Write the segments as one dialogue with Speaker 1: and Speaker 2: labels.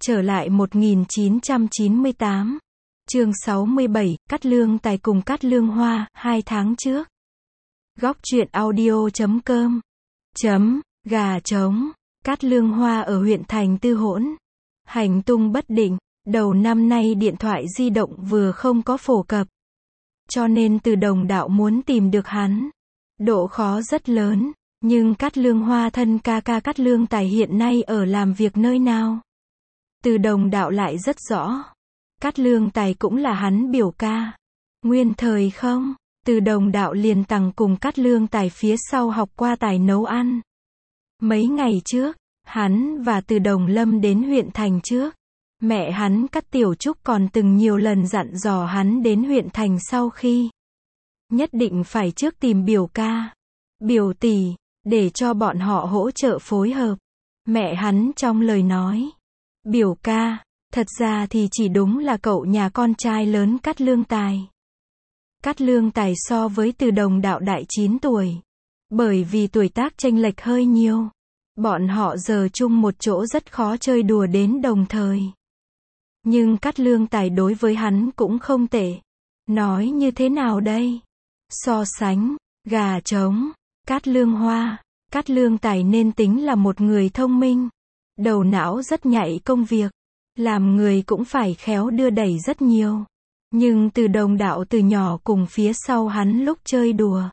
Speaker 1: Trở lại 1998. Chương 67, Cát Lương Tài cùng Cát Lương Hoa, 2 tháng trước. Góc truyện audio.com. Gà trống. Cát Lương Hoa ở huyện Thành Tư hỗn hành tung bất định, đầu năm nay điện thoại di động vừa không có phổ cập. Cho nên Từ Đồng Đạo muốn tìm được hắn, độ khó rất lớn, nhưng Cát Lương Hoa thân ca Cát Lương Tài hiện nay ở làm việc nơi nào? Từ Đồng Đạo lại rất rõ. Cát Lương Tài cũng là hắn biểu ca. Nguyên thời không, Từ Đồng Đạo liền tằng cùng Cát Lương Tài phía sau học qua tài nấu ăn. Mấy ngày trước, hắn và Từ Đồng Lâm đến huyện Thành trước. Mẹ hắn Cát Tiểu Trúc còn từng nhiều lần dặn dò hắn đến huyện Thành sau khi. Nhất định phải trước tìm biểu ca, biểu tỷ, để cho bọn họ hỗ trợ phối hợp. Mẹ hắn trong lời nói. Biểu ca, thật ra thì chỉ đúng là cậu nhà con trai lớn Cát Lương Tài. Cát Lương Tài so với Từ Đồng Đạo đại 9 tuổi. Bởi vì tuổi tác chênh lệch hơi nhiều. Bọn họ giờ chung một chỗ rất khó chơi đùa đến đồng thời. Nhưng Cát Lương Tài đối với hắn cũng không tệ. Nói như thế nào đây? So sánh, gà trống, Cát Lương Hoa, Cát Lương Tài nên tính là một người thông minh. Đầu não rất nhạy công việc. Làm người cũng phải khéo đưa đẩy rất nhiều. Nhưng Từ Đồng Đạo từ nhỏ cùng phía sau hắn lúc chơi đùa.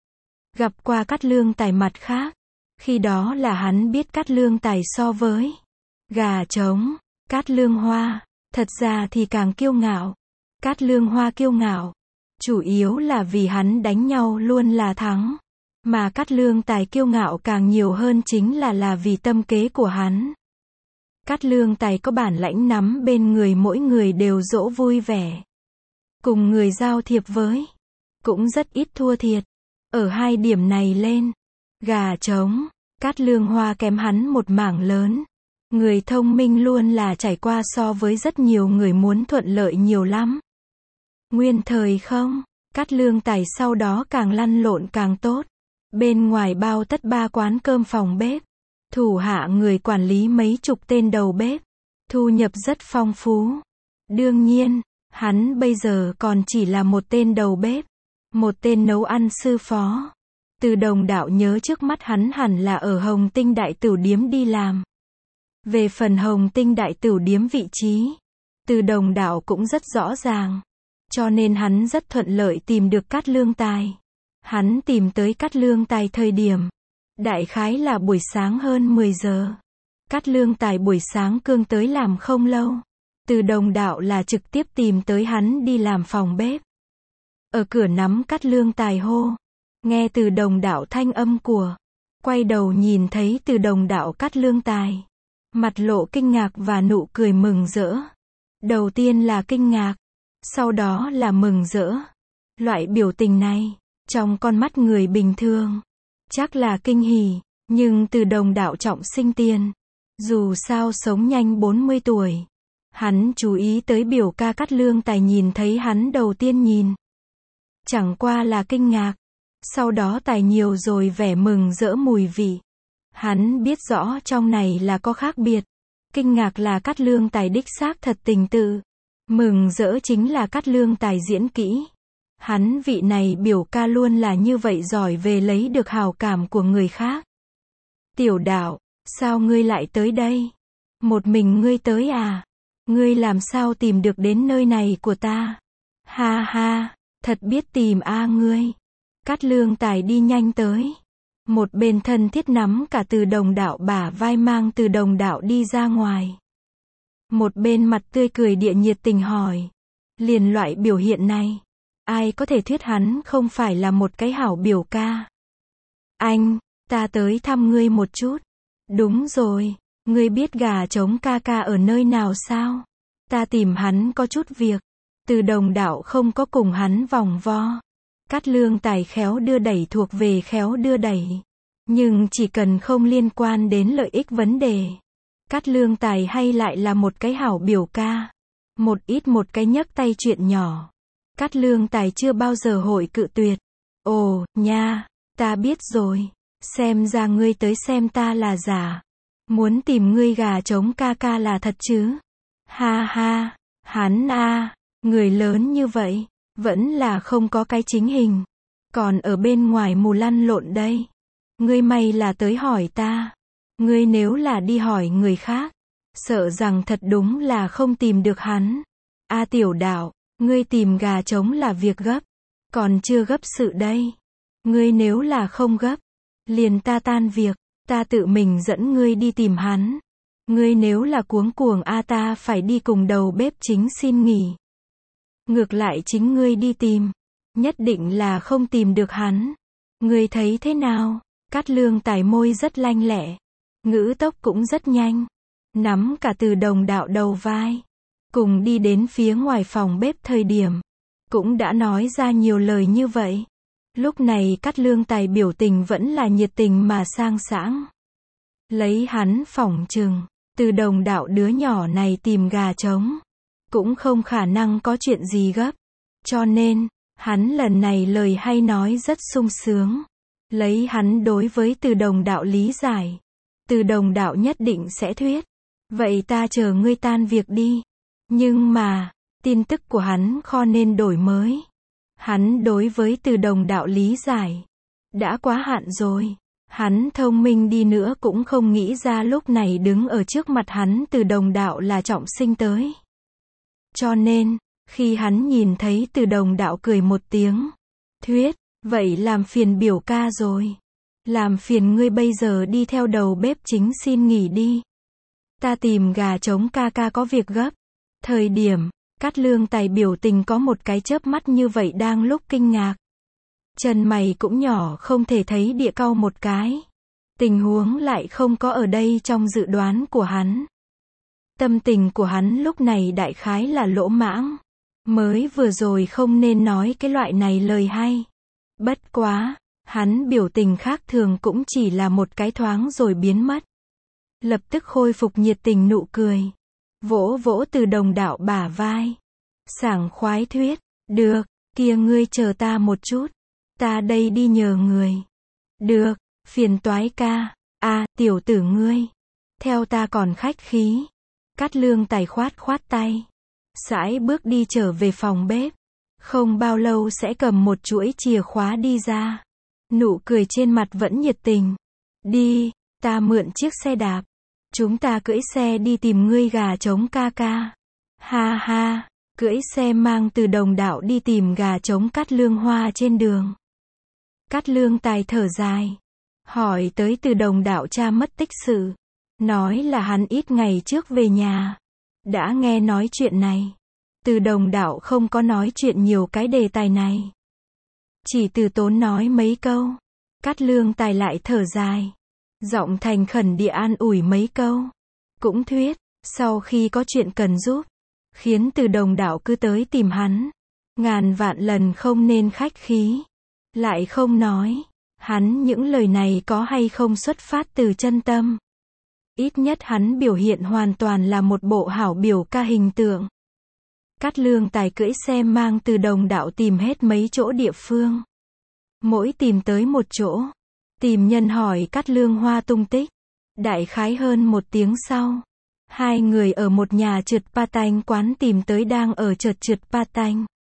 Speaker 1: Gặp qua Cát Lương Tài mặt khác. Khi đó là hắn biết Cát Lương Tài so với gà trống, Cát Lương Hoa, thật ra thì càng kiêu ngạo. Cát Lương Hoa kiêu ngạo, chủ yếu là vì hắn đánh nhau luôn là thắng. Mà Cát Lương Tài kiêu ngạo càng nhiều hơn chính là vì tâm kế của hắn. Cát Lương Tài có bản lãnh nắm bên người mỗi người đều dỗ vui vẻ. Cùng người giao thiệp với, cũng rất ít thua thiệt. Ở hai điểm này lên, gà trống, Cát Lương Hoa kém hắn một mảng lớn. Người thông minh luôn là trải qua so với rất nhiều người muốn thuận lợi nhiều lắm. Nguyên thời không, Cát Lương Tài sau đó càng lăn lộn càng tốt. Bên ngoài bao tất 3 quán cơm phòng bếp. Thủ hạ người quản lý mấy chục tên đầu bếp. Thu nhập rất phong phú. Đương nhiên, hắn bây giờ còn chỉ là một tên đầu bếp. Một tên nấu ăn sư phó. Từ Đồng Đạo nhớ trước mắt hắn hẳn là ở Hồng Tinh Đại Tửu Điếm đi làm. Về phần Hồng Tinh Đại Tửu Điếm vị trí, Từ Đồng Đạo cũng rất rõ ràng. Cho nên hắn rất thuận lợi tìm được Cát Lương Tài. Hắn tìm tới Cát Lương Tài thời điểm. Đại khái là buổi sáng hơn 10 giờ. Cát Lương Tài buổi sáng cương tới làm không lâu. Từ Đồng Đạo là trực tiếp tìm tới hắn đi làm phòng bếp. Ở cửa nắm Cát Lương Tài hô. Nghe Từ Đồng Đạo thanh âm của. Quay đầu nhìn thấy Từ Đồng Đạo Cát Lương Tài. Mặt lộ kinh ngạc và nụ cười mừng rỡ. Đầu tiên là kinh ngạc. Sau đó là mừng rỡ. Loại biểu tình này, trong con mắt người bình thường, chắc là kinh hỉ. Nhưng Từ Đồng Đạo trọng sinh tiền. Dù sao sống nhanh 40 tuổi. Hắn chú ý tới biểu ca Cát Lương Tài nhìn thấy hắn đầu tiên nhìn. Chẳng qua là kinh ngạc. Sau đó tài nhiều rồi vẻ mừng rỡ mùi vị. Hắn biết rõ trong này là có khác biệt. Kinh ngạc là Cát Lương Tài đích xác thật tình tự. Mừng rỡ chính là Cát Lương Tài diễn kỹ. Hắn vị này biểu ca luôn là như vậy giỏi về lấy được hào cảm của người khác. Tiểu Đạo, sao ngươi lại tới đây? Một mình ngươi tới à? Ngươi làm sao tìm được đến nơi này của ta? Ha ha, thật biết tìm a ngươi. Cát Lương Tài đi nhanh tới. Một bên thân thiết nắm cả Từ Đồng Đạo bả vai mang Từ Đồng Đạo đi ra ngoài. Một bên mặt tươi cười địa nhiệt tình hỏi. Liền loại biểu hiện này. Ai có thể thuyết hắn không phải là một cái hảo biểu ca. Anh, ta tới thăm ngươi một chút. Đúng rồi, ngươi biết gà trống ca ca ở nơi nào sao? Ta tìm hắn có chút việc. Từ Đồng Đạo không có cùng hắn vòng vo. Cát Lương Tài khéo đưa đẩy thuộc về khéo đưa đẩy. Nhưng chỉ cần không liên quan đến lợi ích vấn đề. Cát Lương Tài hay lại là một cái hảo biểu ca. Một cái nhấc tay chuyện nhỏ. Cát Lương Tài chưa bao giờ hội cự tuyệt. Ồ, nha, ta biết rồi. Xem ra ngươi tới xem ta là giả. Muốn tìm ngươi gà trống ca ca là thật chứ? Ha ha, hắn người lớn như vậy, vẫn là không có cái chính hình. Còn ở bên ngoài mù lăn lộn đây. Ngươi may là tới hỏi ta. Ngươi nếu là đi hỏi người khác, sợ rằng thật đúng là không tìm được hắn. Tiểu đạo, ngươi tìm gà trống là việc gấp. Còn chưa gấp sự đây. Ngươi nếu là không gấp, liền ta tan việc, ta tự mình dẫn ngươi đi tìm hắn. Ngươi nếu là cuống cuồng ta phải đi cùng đầu bếp chính xin nghỉ. Ngược lại chính ngươi đi tìm, nhất định là không tìm được hắn. Ngươi thấy thế nào? Cát Lương Tài môi rất lanh lẹ, ngữ tốc cũng rất nhanh, nắm cả Từ Đồng Đạo đầu vai, cùng đi đến phía ngoài phòng bếp thời điểm, cũng đã nói ra nhiều lời như vậy. Lúc này Cát Lương Tài biểu tình vẫn là nhiệt tình mà sang sảng. Lấy hắn phỏng chừng, Từ Đồng Đạo đứa nhỏ này tìm gà trống, cũng không khả năng có chuyện gì gấp. Cho nên, hắn lần này lời hay nói rất sung sướng. Lấy hắn đối với Từ Đồng Đạo lý giải, Từ Đồng Đạo nhất định sẽ thuyết. Vậy ta chờ ngươi tan việc đi. Nhưng mà, tin tức của hắn kho nên đổi mới. Hắn đối với Từ Đồng Đạo lý giải đã quá hạn rồi. Hắn thông minh đi nữa cũng không nghĩ ra lúc này đứng ở trước mặt hắn Từ Đồng Đạo là trọng sinh tới. Cho nên, khi hắn nhìn thấy Từ Đồng Đạo cười một tiếng, thuyết, vậy làm phiền biểu ca rồi. Làm phiền ngươi bây giờ đi theo đầu bếp chính xin nghỉ đi. Ta tìm gà trống ca ca có việc gấp. Thời điểm, Cát Lương Tài biểu tình có một cái chớp mắt như vậy đang lúc kinh ngạc. Chân mày cũng nhỏ không thể thấy địa cau một cái. Tình huống lại không có ở đây trong dự đoán của hắn. Tâm tình của hắn lúc này đại khái là lỗ mãng. Mới vừa rồi không nên nói cái loại này lời hay. Bất quá, hắn biểu tình khác thường cũng chỉ là một cái thoáng rồi biến mất. Lập tức khôi phục nhiệt tình nụ cười. Vỗ vỗ Từ Đồng Đạo bả vai. Sảng khoái thuyết, được, kia ngươi chờ ta một chút. Ta đây đi nhờ người. Được, phiền toái ca. Tiểu tử ngươi. Theo ta còn khách khí. Cát Lương Tài khoát tay. Sải bước đi trở về phòng bếp. Không bao lâu sẽ cầm một chuỗi chìa khóa đi ra. Nụ cười trên mặt vẫn nhiệt tình. Đi, ta mượn chiếc xe đạp. Chúng ta cưỡi xe đi tìm ngươi gà trống ca ca. Ha ha, cưỡi xe mang Từ Đồng Đạo đi tìm gà trống Cát Lương Hoa trên đường. Cát Lương Tài thở dài. Hỏi tới Từ Đồng Đạo cha mất tích sự. Nói là hắn ít ngày trước về nhà. Đã nghe nói chuyện này. Từ Đồng Đạo không có nói chuyện nhiều cái đề tài này. Chỉ từ tốn nói mấy câu. Cát Lương Tài lại thở dài. Giọng thành khẩn địa an ủi mấy câu. Cũng thuyết, sau khi có chuyện cần giúp, khiến Từ Đồng Đạo cứ tới tìm hắn. Ngàn vạn lần không nên khách khí. Lại không nói. Hắn những lời này có hay không xuất phát từ chân tâm. Ít nhất hắn biểu hiện hoàn toàn là một bộ hảo biểu ca hình tượng. Cát Lương Tài cưỡi xe mang Từ Đồng Đạo tìm hết mấy chỗ địa phương. Mỗi tìm tới một chỗ. Tìm nhân hỏi Cát Lương Hoa tung tích. Đại khái hơn 1 tiếng sau. Hai người ở một nhà trượt patin quán tìm tới đang ở trượt patin.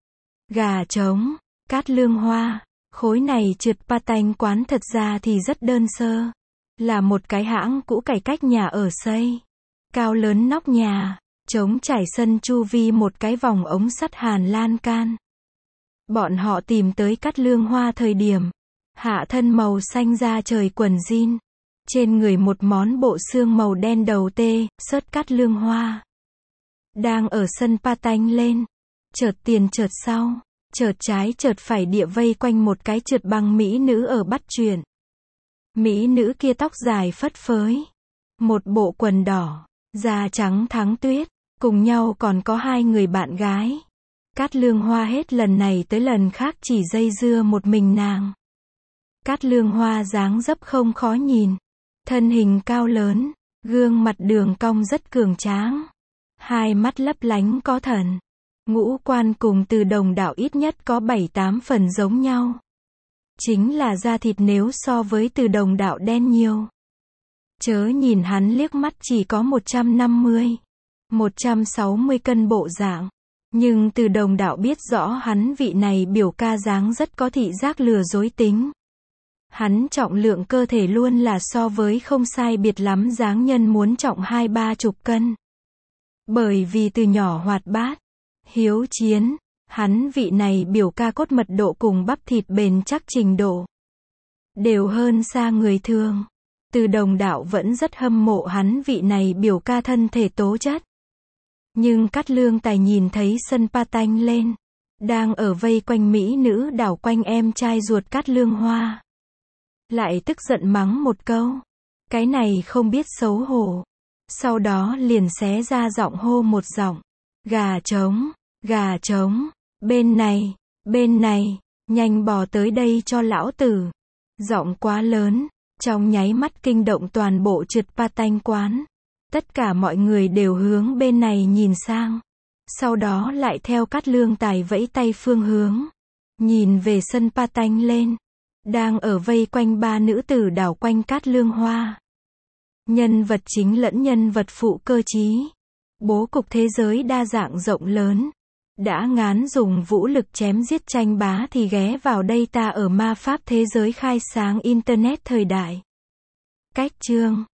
Speaker 1: Gà trống, Cát Lương Hoa. Khối này trượt patin quán thật ra thì rất đơn sơ. Là một cái hãng cũ cải cách nhà ở xây. Cao lớn nóc nhà. Trống trải sân chu vi một cái vòng ống sắt hàn lan can. Bọn họ tìm tới Cát Lương Hoa thời điểm. Hạ thân màu xanh da trời quần jean. Trên người một món bộ xương màu đen đầu tê, sớt Cát Lương Hoa. Đang ở sân patin lên. Chợt tiền chợt sau. Chợt trái chợt phải địa vây quanh một cái trượt băng mỹ nữ ở bắt chuyện. Mỹ nữ kia tóc dài phất phới. Một bộ quần đỏ. Da trắng thắng tuyết. Cùng nhau còn có 2 người bạn gái. Cát Lương Hoa hết lần này tới lần khác chỉ dây dưa một mình nàng. Cát Lương Hoa dáng dấp không khó nhìn. Thân hình cao lớn. Gương mặt đường cong rất cường tráng. Hai mắt lấp lánh có thần. Ngũ quan cùng Từ Đồng Đạo ít nhất có 7-8 phần giống nhau. Chính là da thịt nếu so với Từ Đồng Đạo đen nhiều. Chớ nhìn hắn liếc mắt chỉ có 150. 160 cân bộ dạng. Nhưng Từ Đồng Đạo biết rõ hắn vị này biểu ca dáng rất có thị giác lừa dối tính. Hắn trọng lượng cơ thể luôn là so với không sai biệt lắm dáng nhân muốn trọng 20-30 cân. Bởi vì từ nhỏ hoạt bát, hiếu chiến, hắn vị này biểu ca cốt mật độ cùng bắp thịt bền chắc trình độ đều hơn xa người thường. Từ Đồng Đạo vẫn rất hâm mộ hắn vị này biểu ca thân thể tố chất. Nhưng Cát Lương Tài nhìn thấy sân Patanh lên, đang ở vây quanh mỹ nữ đảo quanh em trai ruột Cát Lương Hoa. Lại tức giận mắng một câu. Cái này không biết xấu hổ. Sau đó liền xé ra giọng hô một giọng. Gà trống, bên này, nhanh bò tới đây cho lão tử. Giọng quá lớn, trong nháy mắt kinh động toàn bộ trượt Patanh quán. Tất cả mọi người đều hướng bên này nhìn sang. Sau đó lại theo Cát Lương Tài vẫy tay phương hướng. Nhìn về sân Patanh lên. Đang ở vây quanh ba nữ tử đảo quanh Cát Lương Hoa. Nhân vật chính lẫn nhân vật phụ cơ trí. Bố cục thế giới đa dạng rộng lớn. Đã ngán dùng vũ lực chém giết tranh bá thì ghé vào đây ta ở ma pháp thế giới khai sáng Internet thời đại. Cách chương